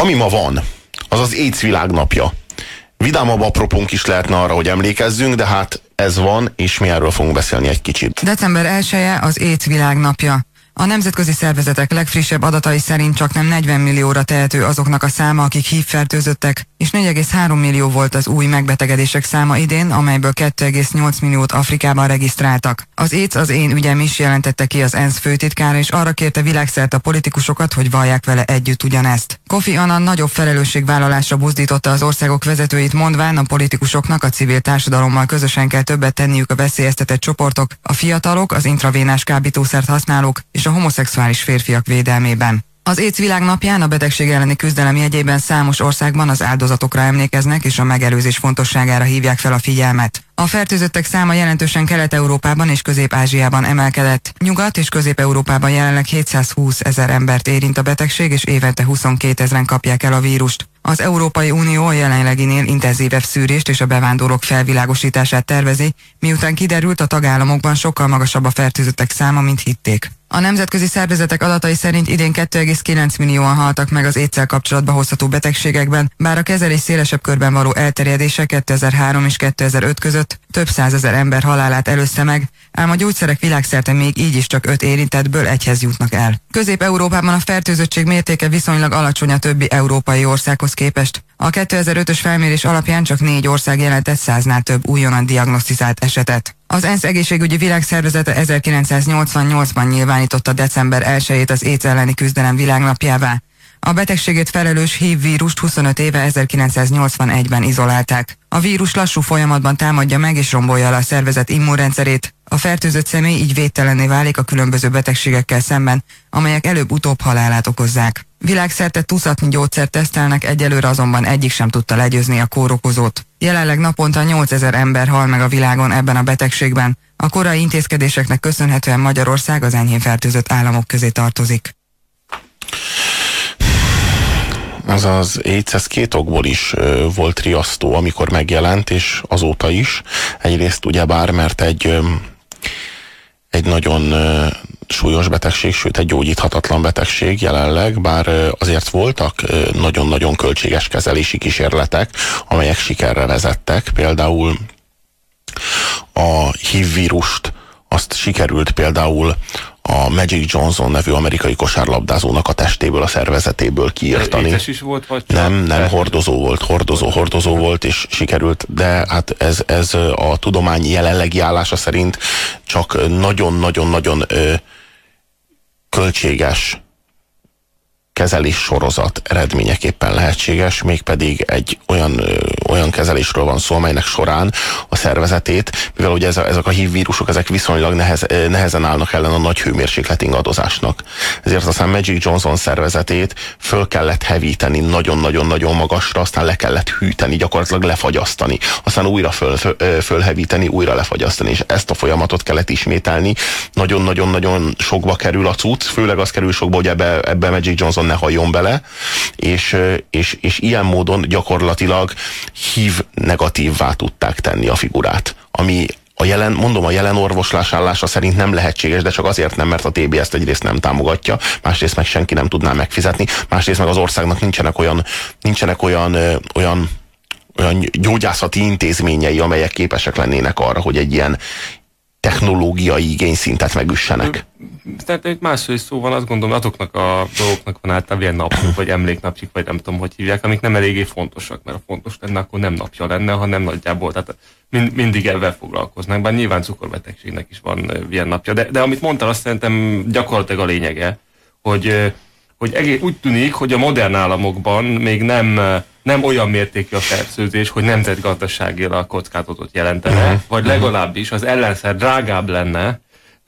Ami ma van, az az AIDS világnapja. Vidámabb apropónk is lehetne arra, hogy emlékezzünk, de hát ez van, és mi erről fogunk beszélni egy kicsit. December 1-e az AIDS világnapja. A nemzetközi szervezetek legfrissebb adatai szerint csaknem 40 millióra tehető azoknak a száma, akik HIV-fertőzöttek, és 4,3 millió volt az új megbetegedések száma idén, amelyből 2,8 milliót Afrikában regisztráltak. Az AIDS az én ügyem is, jelentette ki az ENSZ főtitkára, és arra kérte világszerte a politikusokat, hogy vallják vele együtt ugyanezt. Kofi Annan nagyobb felelősségvállalásra buzdította az országok vezetőit, mondván a politikusoknak a civil társadalommal közösen kell többet tenniük a veszélyeztetett csoportok, a fiatalok, az intravénás kábítószert használók és a homoszexuális férfiak védelmében. Az AIDS világnapján a betegség elleni küzdelem jegyében számos országban az áldozatokra emlékeznek és a megelőzés fontosságára hívják fel a figyelmet. A fertőzöttek száma jelentősen Kelet-Európában és Közép-Ázsiában emelkedett. Nyugat- és Közép-Európában jelenleg 720 000 embert érint a betegség, és évente 22 000-en kapják el a vírust. Az Európai Unió a jelenleginél intenzívebb szűrést és a bevándorlók felvilágosítását tervezi, miután kiderült, a tagállamokban sokkal magasabb a fertőzöttek száma, mint hitték. A nemzetközi szervezetek adatai szerint idén 2,9 millióan haltak meg az AIDS-szel kapcsolatba hozható betegségekben, bár a kezelés szélesebb körben való elterjedése 2003 és 2005 között több százezer ember halálát előzte meg, ám a gyógyszerek világszerte még így is csak 5 érintettből egyhez jutnak el. Közép-Európában a fertőzöttség mértéke viszonylag alacsony a többi európai országhoz képest. A 2005-ös felmérés alapján csak 4 ország jelentett 100-nál több újonnan diagnosztizált esetet. Az ENSZ egészségügyi világszervezete 1988-ban nyilvánította december 1-ét az AIDS elleni küzdelem világnapjává. A betegségét felelős HIV vírust 25 éve 1981-ben izolálták. A vírus lassú folyamatban támadja meg és rombolja le a szervezet immunrendszerét. A fertőzött személy így védtelenné válik a különböző betegségekkel szemben, amelyek előbb-utóbb halálát okozzák. Világszerte tucatnyi gyógyszert tesztelnek, egyelőre azonban egyik sem tudta legyőzni a kórokozót. Jelenleg naponta 8000 ember hal meg a világon ebben a betegségben. A korai intézkedéseknek köszönhetően Magyarország az enyhén fertőzött államok közé tartozik. Az AIDS, ez 2 okból is volt riasztó, amikor megjelent, és azóta is. Egyrészt ugyebár, mert egy nagyon súlyos betegség, sőt egy gyógyíthatatlan betegség jelenleg, bár azért voltak nagyon-nagyon költséges kezelési kísérletek, amelyek sikerre vezettek. Például a HIV vírust azt sikerült például a Magic Johnson nevű amerikai kosárlabdázónak a testéből, a szervezetéből kiírtani. Is volt, vagy nem, hordozó volt, és sikerült, de hát ez a tudomány jelenlegi állása szerint csak nagyon-nagyon-nagyon költséges kezelés sorozat eredményeképpen lehetséges, mégpedig egy olyan kezelésről van szó, amelynek során a szervezetét, mivel ugye ezek a HIV vírusok, ezek viszonylag nehezen állnak ellen a nagy hőmérséklet ingadozásnak. Ezért aztán Magic Johnson szervezetét föl kellett hevíteni nagyon-nagyon-nagyon magasra, aztán le kellett hűteni, gyakorlatilag lefagyasztani, aztán újra fölhevíteni, újra lefagyasztani, és ezt a folyamatot kellett ismételni. Nagyon-nagyon-nagyon sokba kerül a cucc, főleg az kerül sokba, hogy ebbe Magic Johnson ne halljon bele, és ilyen módon gyakorlatilag HIV negatívvá tudták tenni a figurát, ami a jelen orvoslás állása szerint nem lehetséges, de csak azért nem, mert a TB ezt egyrészt nem támogatja, másrészt meg senki nem tudná megfizetni, másrészt meg az országnak nincsenek olyan gyógyászati intézményei, amelyek képesek lennének arra, hogy egy ilyen technológiai igényszintet megüssenek. Tehát egy másról is szó van, azt gondolom, azoknak a dolgoknak van általában ilyen napjuk, vagy emléknapjuk, vagy nem tudom, hogy hívják, amik nem eléggé fontosak, mert ha fontos lenne, akkor nem napja lenne, hanem nagyjából, tehát mindig ebben foglalkoznak, bár nyilván cukorbetegségnek is van ilyen napja. De amit mondtál, azt szerintem gyakorlatilag a lényege, hogy úgy tűnik, hogy a modern államokban még nem olyan mértékű a fertőzés, hogy nemzetgazdaságilag kockázatot jelentene, vagy legalábbis az ellenszer drágább lenne,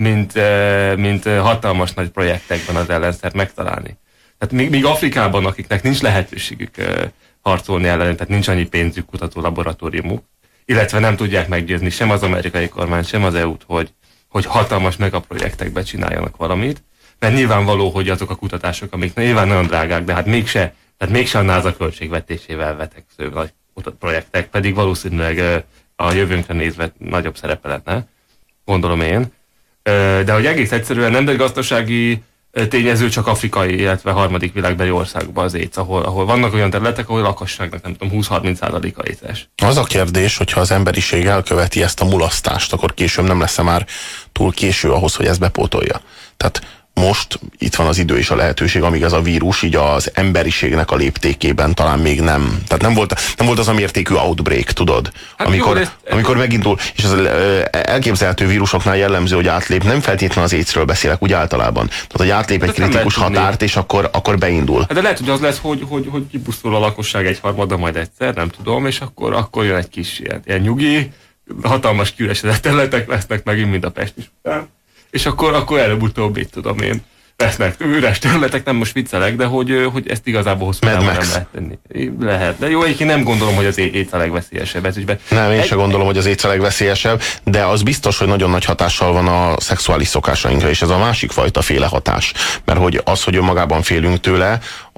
mint hatalmas nagy projektekben az ellenszert megtalálni. Tehát még Afrikában, akiknek nincs lehetőségük harcolni ellen, tehát nincs annyi pénzük, kutató laboratóriumuk, illetve nem tudják meggyőzni sem az amerikai kormány, sem az EU-t, hogy hatalmas megaprojektekbe csináljanak valamit, mert nyilvánvaló, hogy azok a kutatások, amik nyilván nagyon drágák, de hát mégse a NASA költségvetésével veteksző nagy projektek, pedig valószínűleg a jövőnkre nézve nagyobb szerepe lenne, gondolom én. De hogy egész egyszerűen nemzetgazdasági tényező, csak afrikai, illetve harmadik világbeli országban az AIDS, ahol vannak olyan területek, ahol lakosságnak nem tudom, 20-30%-a AIDS-es. Az a kérdés, hogyha az emberiség elköveti ezt a mulasztást, akkor később nem lesz már túl késő ahhoz, hogy ezt bepótolja. Tehát most itt van az idő és a lehetőség, amíg ez a vírus így az emberiségnek a léptékében talán még nem. Tehát nem volt az a mértékű outbreak, tudod? Hát amikor megindul, és az elképzelhető vírusoknál jellemző, hogy átlép, nem feltétlenül az AIDS-ről beszélek, úgy általában. Tehát, hogy átlép egy kritikus határt, és akkor beindul. De lehet, hogy az lesz, hogy kipusztul a lakosság egyharmada majd egyszer, nem tudom, és akkor jön egy kis ilyen nyugi, hatalmas kiüresedett területek lesznek megint, mint a Pest is után. És akkor előbb-utóbb, így tudom én, lesznek üres területek, nem most viccelek, de hogy ezt igazából hosszú távon nem lehet tenni. Lehet, de jó, egyébként nem gondolom, hogy az AIDS a legveszélyesebb ez ügyben. Nem, én sem gondolom, hogy az AIDS a legveszélyesebb, de az biztos, hogy nagyon nagy hatással van a szexuális szokásainkra, és ez a másik fajta féle hatás. Mert hogy önmagában félünk tőle,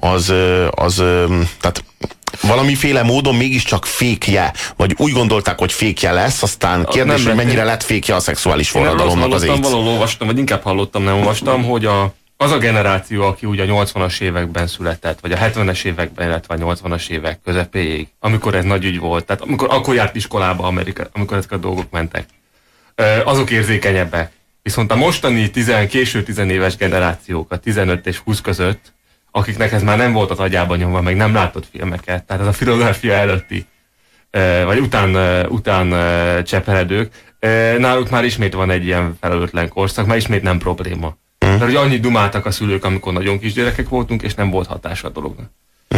tehát valamiféle módon mégiscsak fékje, vagy úgy gondolták, hogy fékje lesz, aztán kérdés, hogy mennyire lett fékje a szexuális forradalomnak az AIDS. Valahol olvastam, vagy inkább hallottam, nem olvastam, hogy az a generáció, aki ugye a 80-as években született, vagy a 70-es években, illetve a 80-as évek közepéig, amikor ez nagy ügy volt, tehát akkor járt iskolába Amerika, amikor ezek a dolgok mentek, azok érzékenyebbek. Viszont a mostani késő 10 éves generációk, a 15 és 20 között, akiknek ez már nem volt az agyában nyomva, meg nem látott filmeket, tehát ez a filozófia előtti, vagy után cseperedők, náluk már ismét van egy ilyen felelőtlen korszak, már ismét nem probléma. Mert hogy annyit dumáltak a szülők, amikor nagyon kisgyerekek voltunk, és nem volt hatása a dolognak.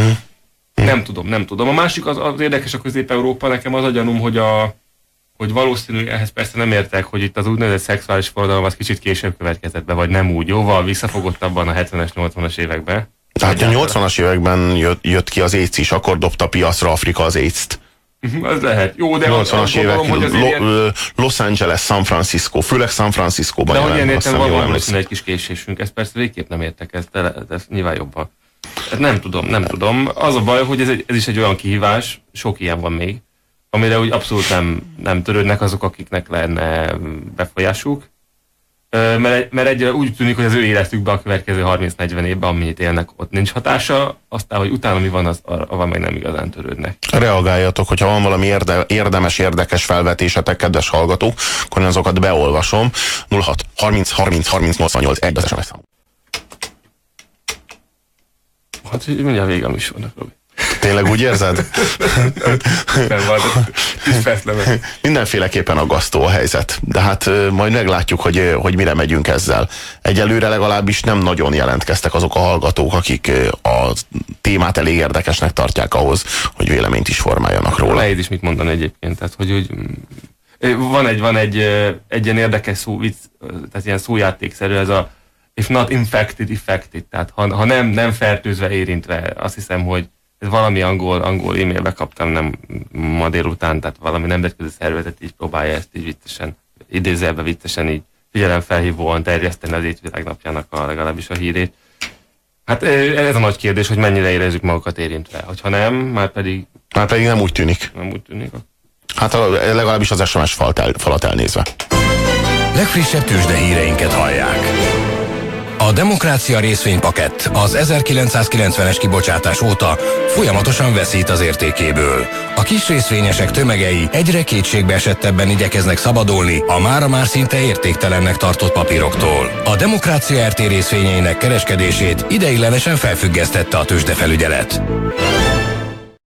Nem tudom. A másik az érdekes a Közép-Európa, nekem az a gyanúm, hogy valószínű, ehhez persze nem értek, hogy itt az úgynevezett szexuális forradalom az kicsit később következett be, vagy nem úgy, jóval visszafogottabban a 70-es, 80-as években. Tehát a 80-as években jött ki az AIDS is, akkor dobta piacra Afrika az AIDS-t. Az lehet. Jó, de 80-as évek, Los Angeles, San Francisco, főleg San Franciscóban jelent. De hogy ilyen értem, van valószínűleg egy kis késésünk, ezt persze végképp nem értek, ez nyilván jobban. Nem tudom. Az a baj, hogy ez is egy olyan kihívás, sok ilyen van még, amire úgy abszolút nem törődnek azok, akiknek lenne befolyásuk. Mert egyre úgy tűnik, hogy az ő életükben a következő 30-40 évben, amennyit élnek, ott nincs hatása, aztán, hogy utána mi van, arra meg nem igazán törődnek. Reagáljatok, hogyha van valami érdemes, érdekes felvetésetek, kedves hallgatók, akkor én azokat beolvasom. 06 30 30 30 88 1 az SMS szám. Hát mindjárt vége a műsornak, Robi. Tényleg úgy érzed? Nem van, mindenféleképpen aggasztó a helyzet, de hát majd meglátjuk, hogy mire megyünk ezzel. Egyelőre legalábbis nem nagyon jelentkeztek azok a hallgatók, akik a témát elég érdekesnek tartják ahhoz, hogy véleményt is formáljanak róla. Nehéz is mit mondani egyébként, tehát hogy van egy ilyen érdekes szó, vicc, tehát ilyen szójátékszerű, ez a if not infected, affected, tehát ha nem fertőzve, érintve, azt hiszem, hogy ez valami angol e-mailbe kaptam, nem ma délután, tehát valami nemzetközi szervezet így próbálja ezt így viccesen, idézőjelben viccesen így figyelemfelhívóan terjeszteni az AIDS világnapjának legalábbis a hírét. Hát ez a nagy kérdés, hogy mennyire érezzük magukat érintve. Hogyha nem, már pedig nem úgy tűnik. Nem úgy tűnik. Hát legalábbis az SMS falat elnézve. Legfrissebb tőzsdehíreinket hallják. A Demokrácia részvénypakett az 1990-es kibocsátás óta folyamatosan veszít az értékéből. A kis részvényesek tömegei egyre kétségbeesettebben igyekeznek szabadulni a mára már szinte értéktelennek tartott papíroktól. A Demokrácia RT részvényeinek kereskedését ideiglenesen felfüggesztette a tőzsdefelügyelet.